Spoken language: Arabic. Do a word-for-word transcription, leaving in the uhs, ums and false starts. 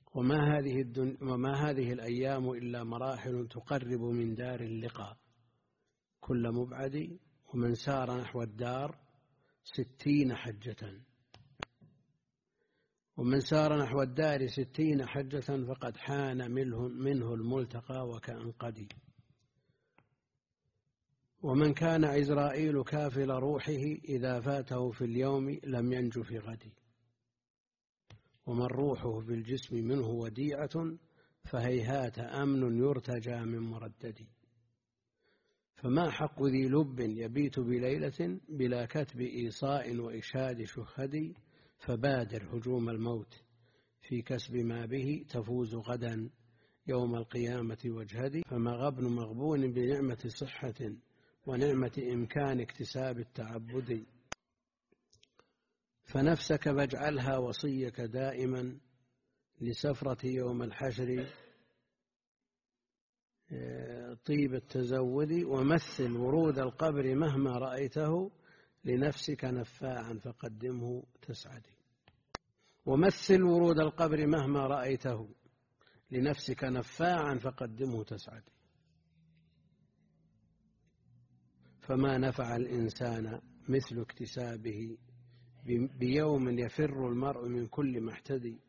وما هذه, الدن... وما هذه الأيام إلا مراحل تقرب من دار اللقاء كل مبعد، ومن سار نحو الدار ستين حجة ومن سار نحو الدار ستين حجة فقد حان منه الملتقى وكأنقدي. ومن كان عزرائيل كافل روحه إذا فاته في اليوم لم ينج في غد، ومن روحه في الجسم منه وديعة فهيهات أمن يرتجى من مردد. فما حق ذي لب يبيت بليلة بلا كتب إيصاء وإشهاد شهد، فبادر هجوم الموت في كسب ما به تفوز غدا يوم القيامة واجهد. فما غبن مغبون بنعمة صحة ونعمة إمكان اكتساب التعبد، فنفسك فاجعلها وصيك دائما لسفرة يوم الحشر طيب التزود. ومثل ورود القبر مهما رأيته لنفسك نفاعا فقدمه تسعد. ومثل ورود القبر مهما رأيته لنفسك نفاعا فقدمه تسعد. فما نفع الإنسان مثل اكتسابه بيوم يفر المرء من كل محتدي،